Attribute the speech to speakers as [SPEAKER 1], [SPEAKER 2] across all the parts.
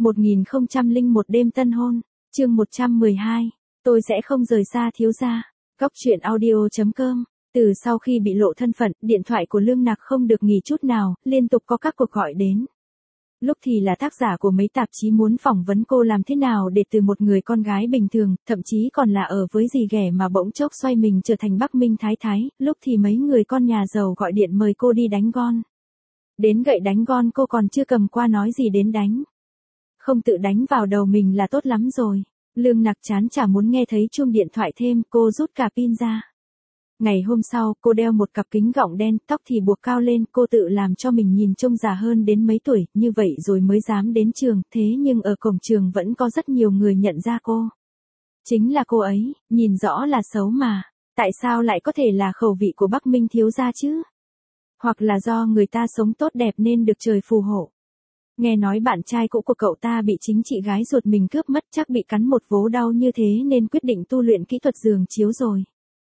[SPEAKER 1] 1001 đêm tân hôn, chương 112, tôi sẽ không rời xa thiếu gia. Góc truyện audio.com. Từ sau khi bị lộ thân phận, điện thoại của Lương Nặc không được nghỉ chút nào, liên tục có các cuộc gọi đến. Lúc thì là tác giả của mấy tạp chí muốn phỏng vấn cô làm thế nào để từ một người con gái bình thường, thậm chí còn là ở với dì ghẻ mà bỗng chốc xoay mình trở thành Bắc Minh Thái Thái, lúc thì mấy người con nhà giàu gọi điện mời cô đi đánh gon. Đến gậy đánh gon cô còn chưa cầm qua nói gì đến đánh. Không tự đánh vào đầu mình là tốt lắm rồi. Lương Nặc chán chả muốn nghe thấy chuông điện thoại thêm, cô rút cả pin ra. Ngày hôm sau, cô đeo một cặp kính gọng đen, tóc thì buộc cao lên, cô tự làm cho mình nhìn trông già hơn đến mấy tuổi, như vậy rồi mới dám đến trường, thế nhưng ở cổng trường vẫn có rất nhiều người nhận ra cô. Chính là cô ấy, nhìn rõ là xấu mà, tại sao lại có thể là khẩu vị của Bắc Minh thiếu gia chứ? Hoặc là do người ta sống tốt đẹp nên được trời phù hộ. Nghe nói bạn trai cũ của cậu ta bị chính chị gái ruột mình cướp mất, chắc bị cắn một vố đau như thế nên quyết định tu luyện kỹ thuật giường chiếu rồi.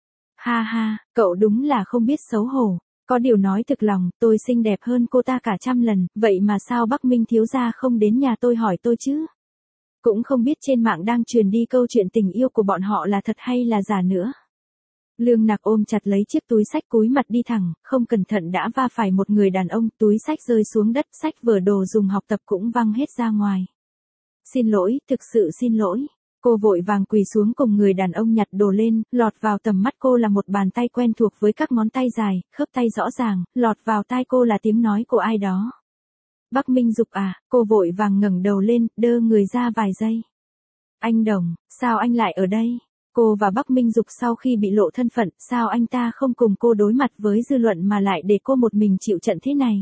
[SPEAKER 1] Ha ha, cậu đúng là không biết xấu hổ. Có điều nói thực lòng, tôi xinh đẹp hơn cô ta cả trăm lần, vậy mà sao Bắc Minh thiếu gia không đến nhà tôi hỏi tôi chứ? Cũng không biết trên mạng đang truyền đi câu chuyện tình yêu của bọn họ là thật hay là giả nữa. Lương Nặc ôm chặt lấy chiếc túi xách cúi mặt đi thẳng, không cẩn thận đã va phải một người đàn ông, túi xách rơi xuống đất, sách vở đồ dùng học tập cũng văng hết ra ngoài. Xin lỗi, thực sự xin lỗi. Cô vội vàng quỳ xuống cùng người đàn ông nhặt đồ lên, lọt vào tầm mắt cô là một bàn tay quen thuộc với các ngón tay dài, khớp tay rõ ràng, lọt vào tai cô là tiếng nói của ai đó. Bắc Minh Dục à, cô vội vàng ngẩng đầu lên, đơ người ra vài giây. Anh Đồng, sao anh lại ở đây? Cô và Bắc Minh Dục sau khi bị lộ thân phận, sao anh ta không cùng cô đối mặt với dư luận mà lại để cô một mình chịu trận thế này?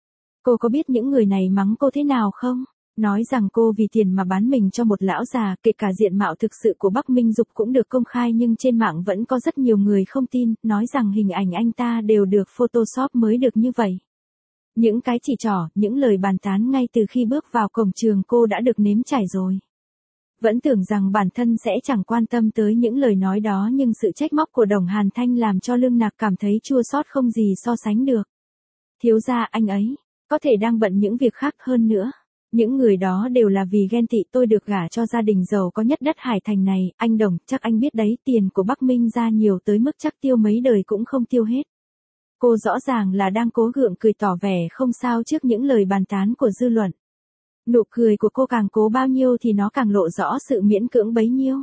[SPEAKER 1] Cô có biết những người này mắng cô thế nào không? Nói rằng cô vì tiền mà bán mình cho một lão già, kể cả diện mạo thực sự của Bắc Minh Dục cũng được công khai nhưng trên mạng vẫn có rất nhiều người không tin, nói rằng hình ảnh anh ta đều được Photoshop mới được như vậy. Những cái chỉ trỏ, những lời bàn tán ngay từ khi bước vào cổng trường cô đã được nếm trải rồi. Vẫn tưởng rằng bản thân sẽ chẳng quan tâm tới những lời nói đó nhưng sự trách móc của Đồng Hàn Thanh làm cho Lương Nặc cảm thấy chua xót không gì so sánh được. Thiếu gia anh ấy, có thể đang bận những việc khác hơn nữa. Những người đó đều là vì ghen tị tôi được gả cho gia đình giàu có nhất đất Hải Thành này, anh Đồng, chắc anh biết đấy, tiền của Bắc Minh ra nhiều tới mức chắc tiêu mấy đời cũng không tiêu hết. Cô rõ ràng là đang cố gượng cười tỏ vẻ không sao trước những lời bàn tán của dư luận. Nụ cười của cô càng cố bao nhiêu thì nó càng lộ rõ sự miễn cưỡng bấy nhiêu.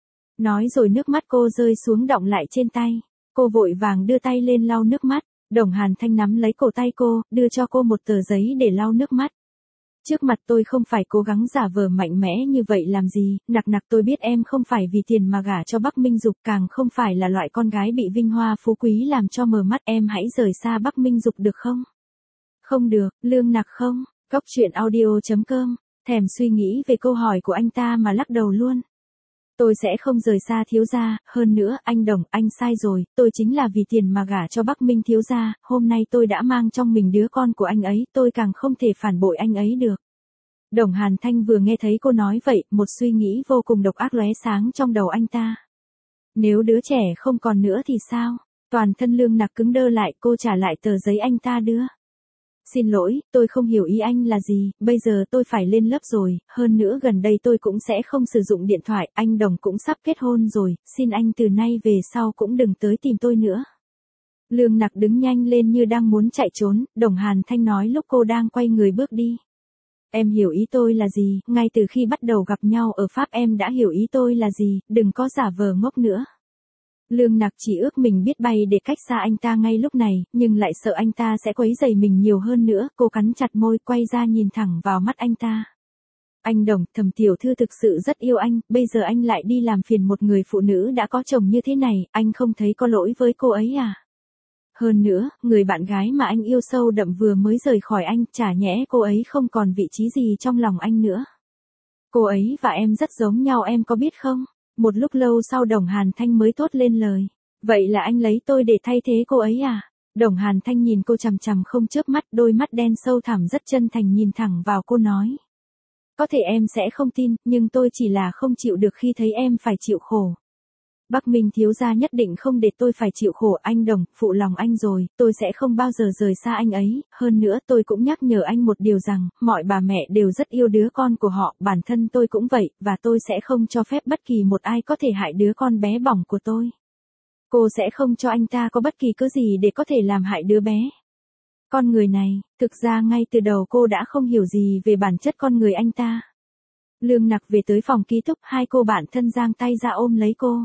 [SPEAKER 1] Nói rồi nước mắt cô rơi xuống đọng lại trên tay. Cô vội vàng đưa tay lên lau nước mắt. Đồng Hàn Thanh nắm lấy cổ tay cô, đưa cho cô một tờ giấy để lau nước mắt. Trước mặt tôi không phải cố gắng giả vờ mạnh mẽ như vậy làm gì, Nặc Nặc, tôi biết em không phải vì tiền mà gả cho Bắc Minh Dục, càng không phải là loại con gái bị vinh hoa phú quý làm cho mờ mắt, em hãy rời xa Bắc Minh Dục được không? Không được, Lương Nặc không. Góc truyện audio.com, thèm suy nghĩ về câu hỏi của anh ta mà lắc đầu luôn. Tôi sẽ không rời xa thiếu gia, hơn nữa, anh Đồng, anh sai rồi, tôi chính là vì tiền mà gả cho Bắc Minh thiếu gia, hôm nay tôi đã mang trong mình đứa con của anh ấy, tôi càng không thể phản bội anh ấy được. Đồng Hàn Thanh vừa nghe thấy cô nói vậy, một suy nghĩ vô cùng độc ác lóe sáng trong đầu anh ta. Nếu đứa trẻ không còn nữa thì sao? Toàn thân Lương Nặc cứng đơ lại, cô trả lại tờ giấy anh ta đưa. Xin lỗi, tôi không hiểu ý anh là gì, bây giờ tôi phải lên lớp rồi, hơn nữa gần đây tôi cũng sẽ không sử dụng điện thoại, anh Đồng cũng sắp kết hôn rồi, xin anh từ nay về sau cũng đừng tới tìm tôi nữa. Lương Nặc đứng nhanh lên như đang muốn chạy trốn, Đồng Hàn Thanh nói lúc cô đang quay người bước đi. Em hiểu ý tôi là gì, ngay từ khi bắt đầu gặp nhau ở Pháp em đã hiểu ý tôi là gì, đừng có giả vờ ngốc nữa. Lương Nặc chỉ ước mình biết bay để cách xa anh ta ngay lúc này, nhưng lại sợ anh ta sẽ quấy rầy mình nhiều hơn nữa, cô cắn chặt môi quay ra nhìn thẳng vào mắt anh ta. Anh Đồng, Thẩm tiểu thư thực sự rất yêu anh, bây giờ anh lại đi làm phiền một người phụ nữ đã có chồng như thế này, anh không thấy có lỗi với cô ấy à? Hơn nữa, người bạn gái mà anh yêu sâu đậm vừa mới rời khỏi anh, chả nhẽ cô ấy không còn vị trí gì trong lòng anh nữa. Cô ấy và em rất giống nhau em có biết không? Một lúc lâu sau Đồng Hàn Thanh mới thốt lên lời. Vậy là anh lấy tôi để thay thế cô ấy à? Đồng Hàn Thanh nhìn cô chằm chằm không chớp mắt, đôi mắt đen sâu thẳm rất chân thành nhìn thẳng vào cô nói. Có thể em sẽ không tin, nhưng tôi chỉ là không chịu được khi thấy em phải chịu khổ. Bắc Minh thiếu gia nhất định không để tôi phải chịu khổ, anh Đồng, phụ lòng anh rồi, tôi sẽ không bao giờ rời xa anh ấy, hơn nữa tôi cũng nhắc nhở anh một điều rằng, mọi bà mẹ đều rất yêu đứa con của họ, bản thân tôi cũng vậy, và tôi sẽ không cho phép bất kỳ một ai có thể hại đứa con bé bỏng của tôi. Cô sẽ không cho anh ta có bất kỳ cớ gì để có thể làm hại đứa bé. Con người này, thực ra ngay từ đầu cô đã không hiểu gì về bản chất con người anh ta. Lương Nặc về tới phòng ký túc, hai cô bạn thân giang tay ra ôm lấy cô.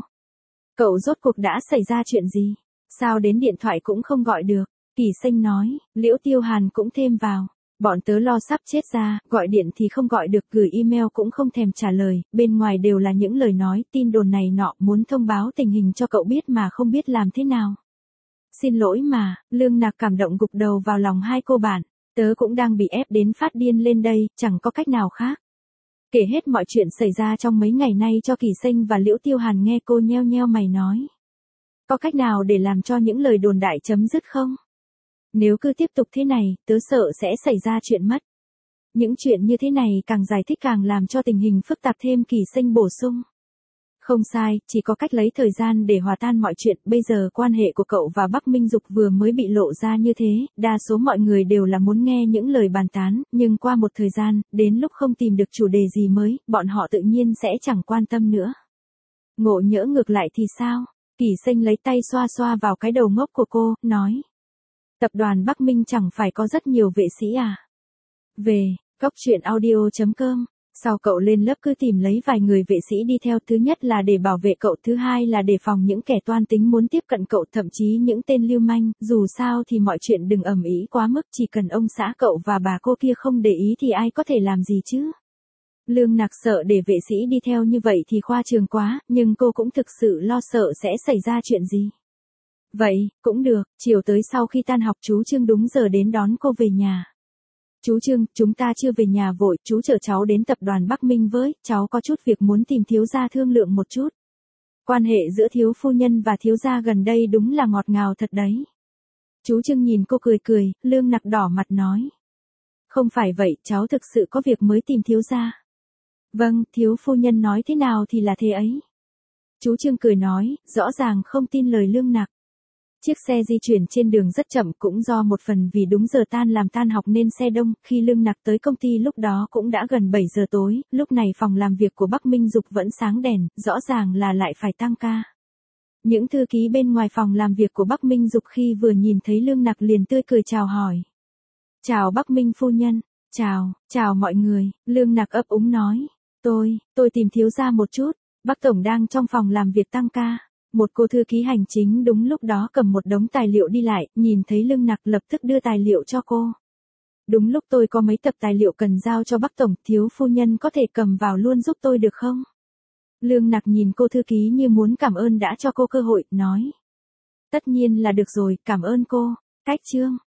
[SPEAKER 1] Cậu rốt cuộc đã xảy ra chuyện gì? Sao đến điện thoại cũng không gọi được? Kỳ Sinh nói, Liễu Tiêu Hàn cũng thêm vào. Bọn tớ lo sắp chết ra, gọi điện thì không gọi được, gửi email cũng không thèm trả lời, bên ngoài đều là những lời nói, tin đồn này nọ, muốn thông báo tình hình cho cậu biết mà không biết làm thế nào. Xin lỗi mà, Lương Nặc cảm động gục đầu vào lòng hai cô bạn, tớ cũng đang bị ép đến phát điên lên đây, chẳng có cách nào khác. Kể hết mọi chuyện xảy ra trong mấy ngày nay cho Kỳ Sinh và Liễu Tiêu Hàn nghe, cô nheo nheo mày nói. Có cách nào để làm cho những lời đồn đại chấm dứt không? Nếu cứ tiếp tục thế này, tớ sợ sẽ xảy ra chuyện mất. Những chuyện như thế này càng giải thích càng làm cho tình hình phức tạp thêm, Kỳ Sinh bổ sung. Không sai, chỉ có cách lấy thời gian để hòa tan mọi chuyện, bây giờ quan hệ của cậu và Bắc Minh Dục vừa mới bị lộ ra như thế, đa số mọi người đều là muốn nghe những lời bàn tán, nhưng qua một thời gian, đến lúc không tìm được chủ đề gì mới, bọn họ tự nhiên sẽ chẳng quan tâm nữa. Ngộ nhỡ ngược lại thì sao? Kỳ Sinh lấy tay xoa xoa vào cái đầu ngốc của cô, nói. Tập đoàn Bắc Minh chẳng phải có rất nhiều vệ sĩ à? Về, coctruyện.audio.com. Sau cậu lên lớp cứ tìm lấy vài người vệ sĩ đi theo, thứ nhất là để bảo vệ cậu, thứ hai là đề phòng những kẻ toan tính muốn tiếp cận cậu, thậm chí những tên lưu manh, dù sao thì mọi chuyện đừng ầm ĩ quá mức, chỉ cần ông xã cậu và bà cô kia không để ý thì ai có thể làm gì chứ. Lương Nặc sợ để vệ sĩ đi theo như vậy thì khoa trương quá, nhưng cô cũng thực sự lo sợ sẽ xảy ra chuyện gì. Vậy, cũng được, chiều tới sau khi tan học chú Trương đúng giờ đến đón cô về nhà. Chú Trương, chúng ta chưa về nhà vội, chú chở cháu đến tập đoàn Bắc Minh với, cháu có chút việc muốn tìm thiếu gia thương lượng một chút. Quan hệ giữa thiếu phu nhân và thiếu gia gần đây đúng là ngọt ngào thật đấy. Chú Trương nhìn cô cười cười, Lương Nặc đỏ mặt nói. Không phải vậy, cháu thực sự có việc mới tìm thiếu gia. Vâng, thiếu phu nhân nói thế nào thì là thế ấy. Chú Trương cười nói, rõ ràng không tin lời Lương Nặc. Chiếc xe di chuyển trên đường rất chậm, cũng do một phần vì đúng giờ tan học nên xe đông, khi Lương Nặc tới công ty lúc đó cũng đã gần 7 giờ tối, lúc này phòng làm việc của Bắc Minh Dục vẫn sáng đèn, rõ ràng là lại phải tăng ca. Những thư ký bên ngoài phòng làm việc của Bắc Minh Dục khi vừa nhìn thấy Lương Nặc liền tươi cười chào hỏi. Chào Bắc Minh phu nhân, chào mọi người, Lương Nặc ấp úng nói. Tôi tìm thiếu gia một chút, Bắc Tổng đang trong phòng làm việc tăng ca. Một cô thư ký hành chính đúng lúc đó cầm một đống tài liệu đi lại, nhìn thấy Lương Nặc lập tức đưa tài liệu cho cô. Đúng lúc tôi có mấy tập tài liệu cần giao cho Bắc Tổng, thiếu phu nhân có thể cầm vào luôn giúp tôi được không? Lương Nặc nhìn cô thư ký như muốn cảm ơn đã cho cô cơ hội, nói. Tất nhiên là được rồi, cảm ơn cô. Cách Trương.